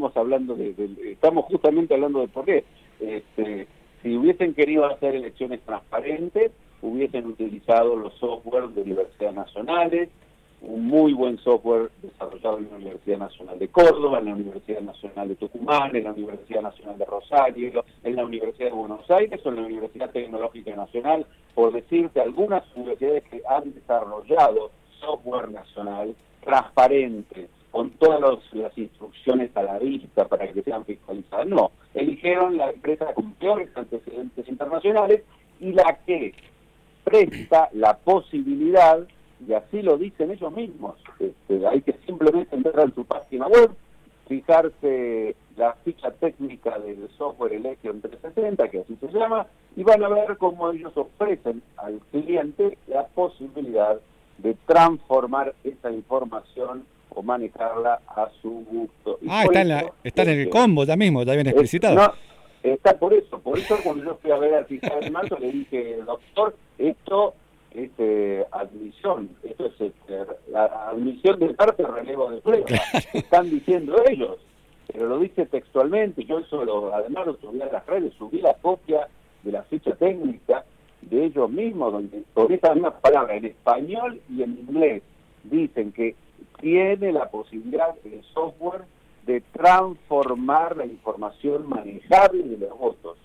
estamos hablando estamos justamente hablando de por qué. Si hubiesen querido hacer elecciones transparentes, hubiesen utilizado los software de universidades nacionales, un muy buen software desarrollado en la Universidad Nacional de Córdoba, en la Universidad Nacional de Tucumán, en la Universidad Nacional de Rosario, en la Universidad de Buenos Aires o en la Universidad Tecnológica Nacional, por decirte algunas universidades que han desarrollado software nacional transparente, con todas las instrucciones a la vista para que sean fiscalizadas. No, eligieron la empresa con peores antecedentes internacionales y la que presta la posibilidad, y así lo dicen ellos mismos, hay que simplemente entrar en su página web, fijarse la ficha técnica del software Election 360, que así se llama, y van a ver cómo ellos ofrecen al cliente la posibilidad de transformar esa información o manejarla a su gusto. Y está en el combo ya mismo, ya bien explicitado. No, está por eso cuando yo fui a ver al fiscal de marzo le dije, doctor, esto es admisión, esto es la admisión de parte de relevo de prueba, están diciendo ellos, pero lo dice textualmente, yo eso además lo subí a las redes, subí la copia de la ficha técnica de ellos mismos, donde con esas mismas palabras en español y en inglés dicen que tiene la posibilidad el software de transformar la información manejable de los votos.